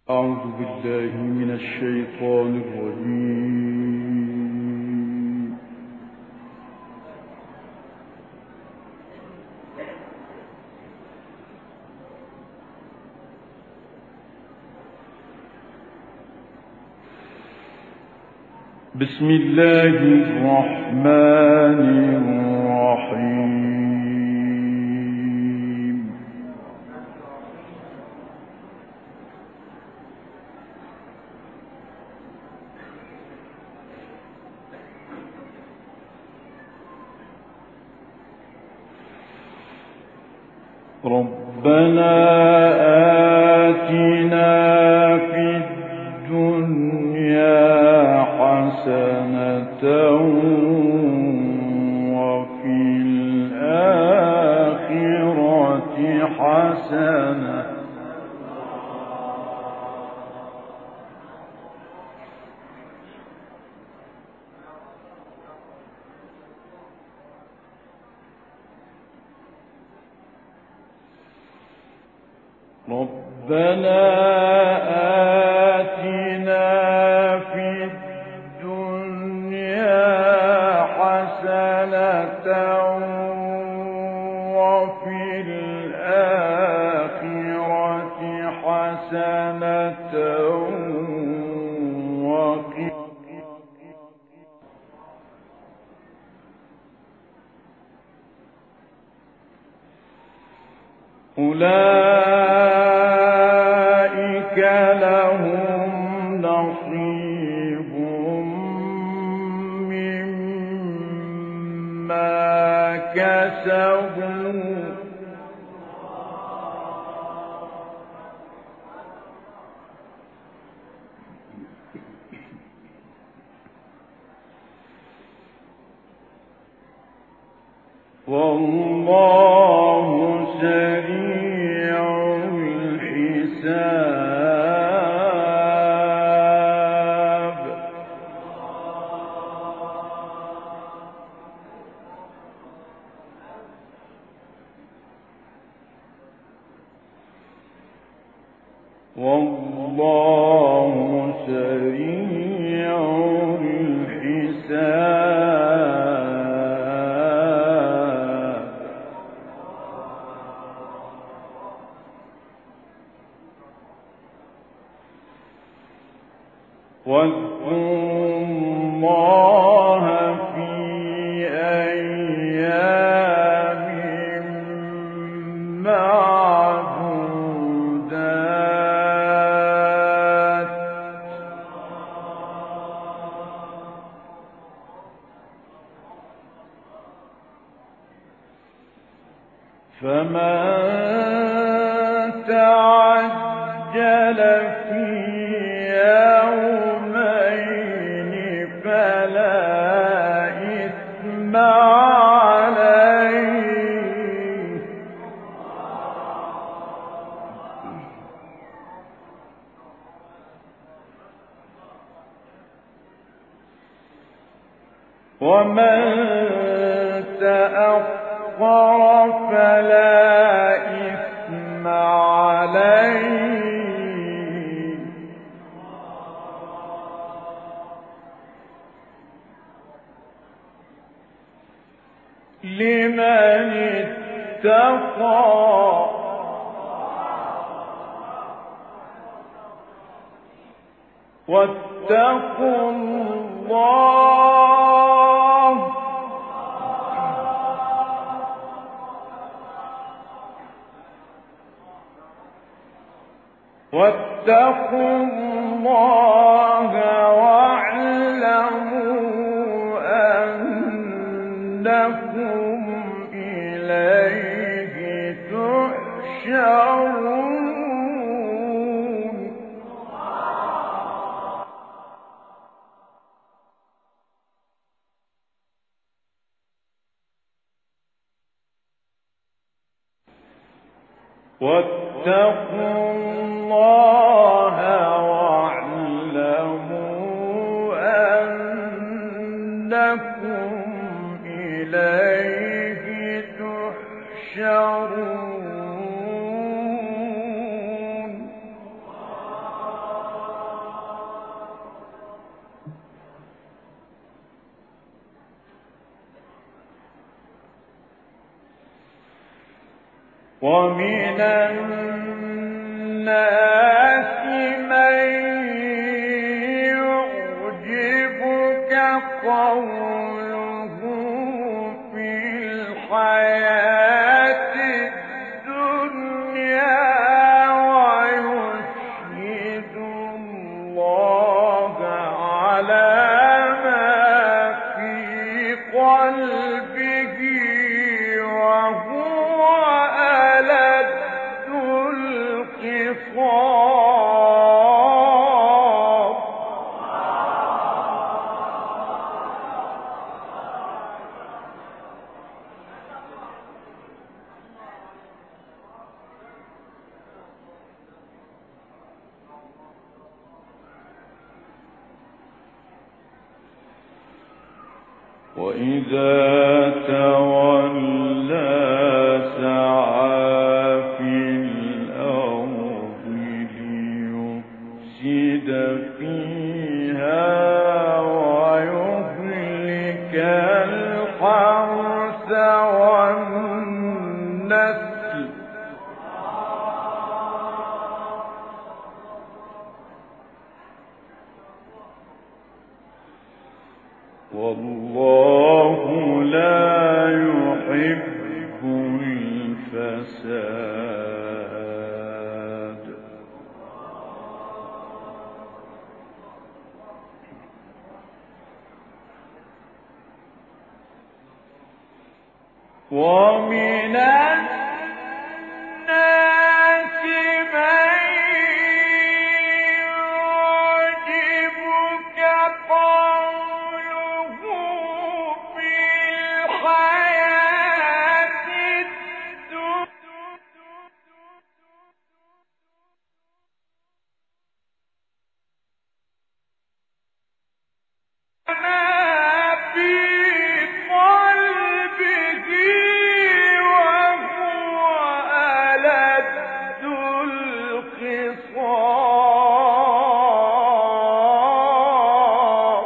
أعوذ بالله من الشيطان الرجيم. بسم الله الرحمن الرحيم. ربنا آتنا في الدنيا حسنة وفي الآخرة حسنة ربنا آتنا في الدنيا حسنة وفي الآخرة حسنة أولئك لهم نصيب مما كسبوا والله سريع الحساب. والله سريع الحساب. واذكروا الله في أيام معدودات فمن تعجل في يومين فلا إثم عليه ومن تأخر فلا إثم عليه لمن اتقى واتقوا الله واعلموا أنكم إليه تحشرون. واتقوا الله واعلموا أنكم إليه تحشرون. ومن الناس من يعجبك قوله في الحياة الدنيا ويشهد الله على ما في قلبه وهو ألد الخصام. وإذا تولى سعى في الأرض ليفسد فيها ويهلك الحرث والنسل. والله لا يحب الفساد. ومن الناس من يعجبك قوله في الحياة الدنيا في قلبه وهو ألد الخصام.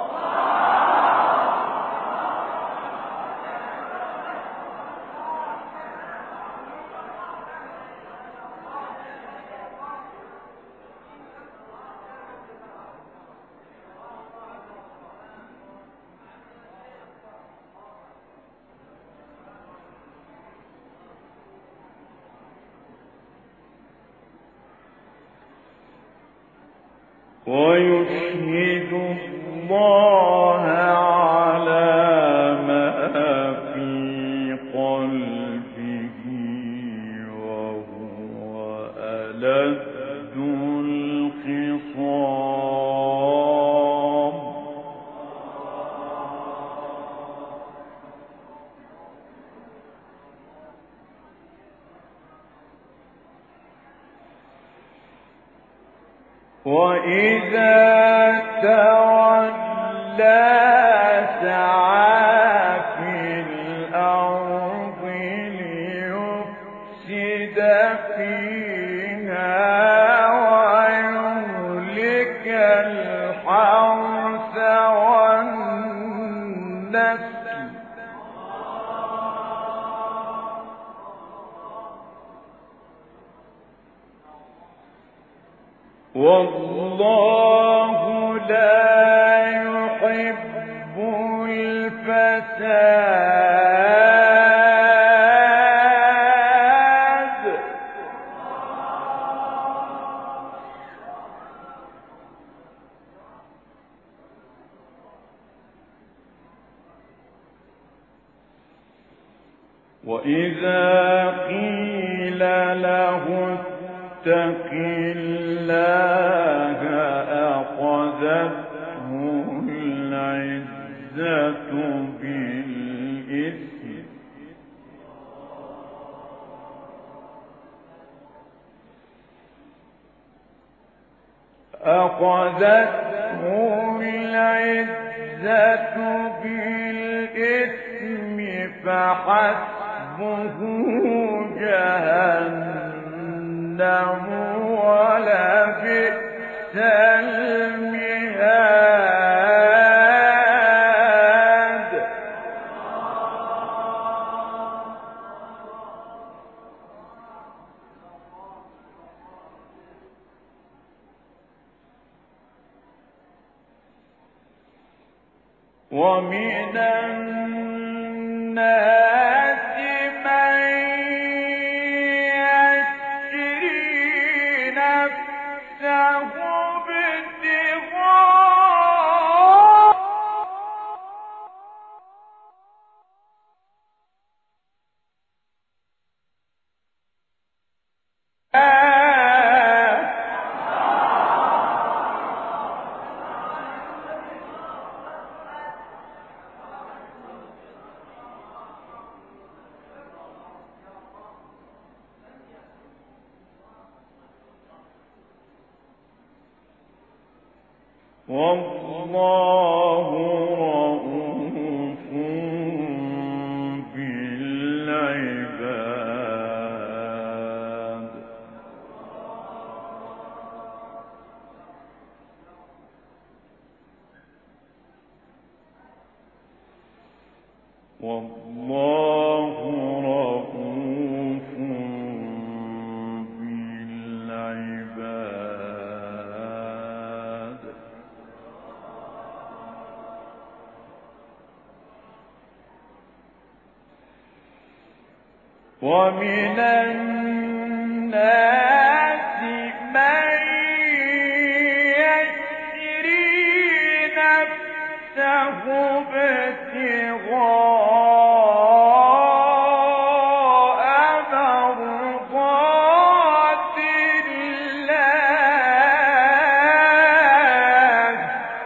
ويشهد الله على ما في قلبه وهو ألد الخصام. وإذا تولى سعى في الأرض ليفسد فيها ويهلك الحرث والنسل. والله لا يحب الفساد. وإذا قيل له اتق الله أخذته العزة بالإثم فحسبه جهنم ولبئس المهاد. ومن الناس من يشري نفسه والله رؤوف بالعباد. والله رؤوف بالعباد. ومن الناس من يشري نفسه ابتغاء مرضات الله.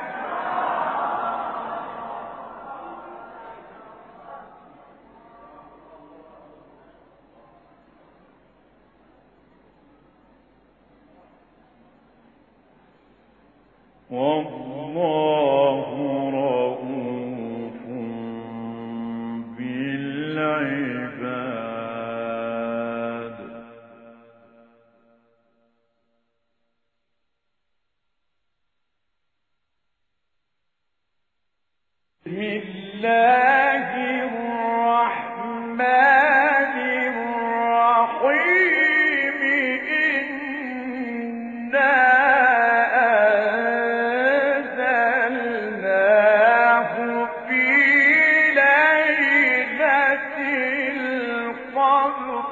والله رؤوف بالعباد. بسم الله الرحمن الرحيم. إنا أنزلناه في ليلة القدر.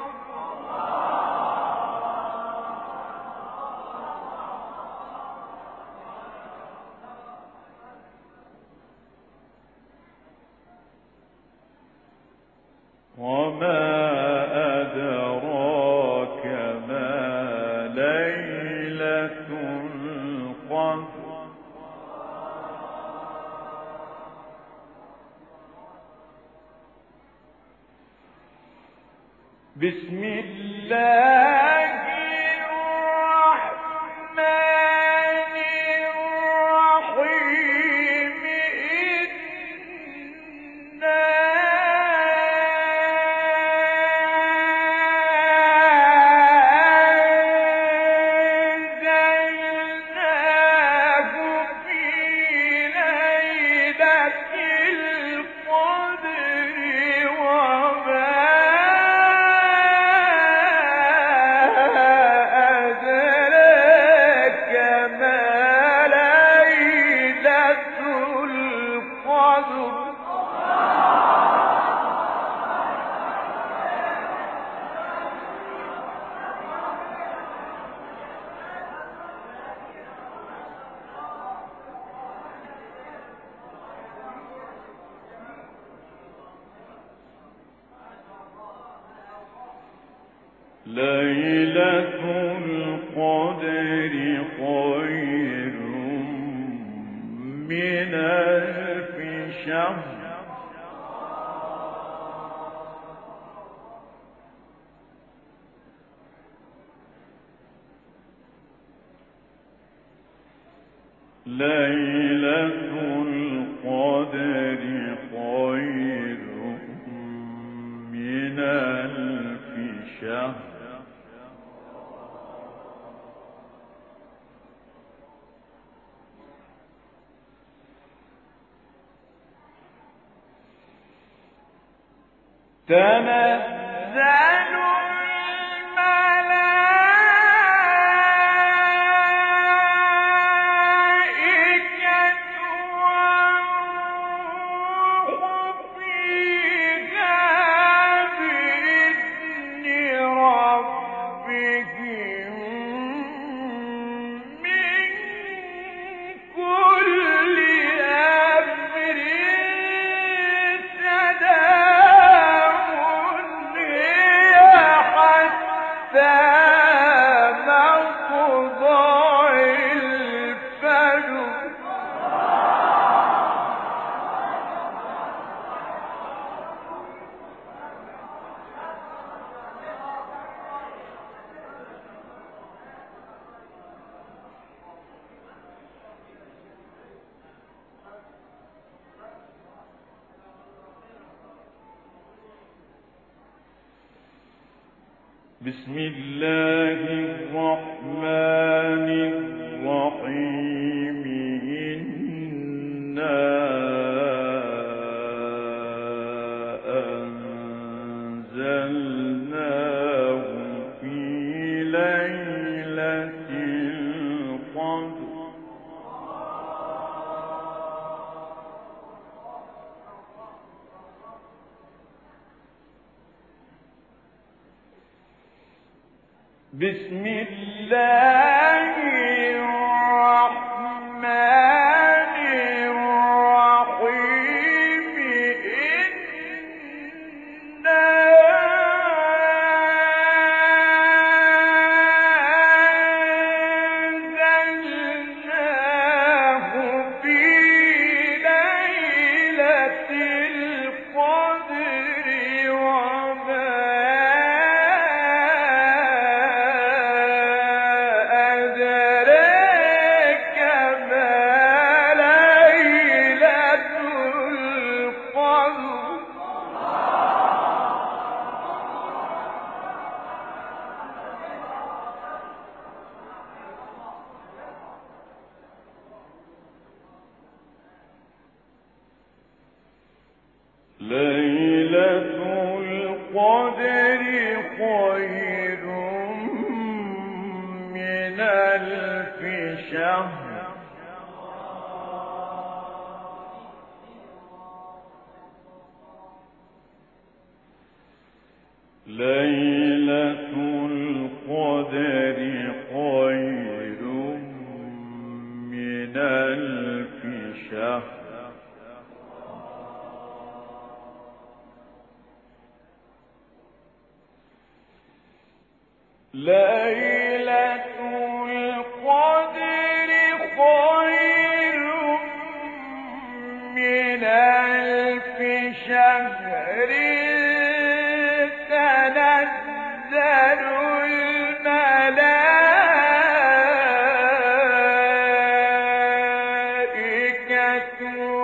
وما أدراك ما ليلة القدر. بسم الله الرحمن الرحيم. أنزلناه في ليلة القدر. وما أدراك ما ليلة القدر. ليلة القدر خير من ألف شهر. ليلة القدر خير من ألف شهر. تنزل الملائكة والروح بسم الله الرحمن الرحيم إنا أنزلناه في ليلة القدر بسم الله الرحمن الرحيم إنا أنزلناه في ليلة القدر وما أدراك ما ليلة القدر ليلة القدر خير من ألف شهر ليلة القدر خير من ألف شهر ليلة القدر خير من ألف شهر تنزل الملائكة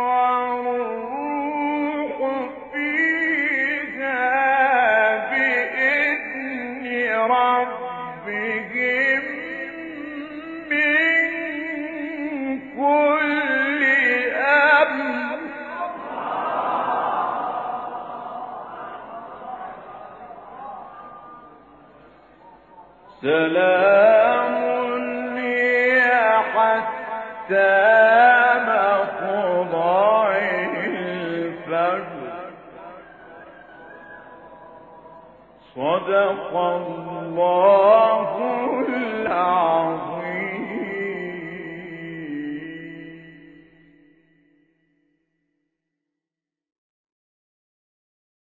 والروح فيها بإذن ربهم من كل أمر سلام هي حتى مطلع الفجر صدق الله العظيم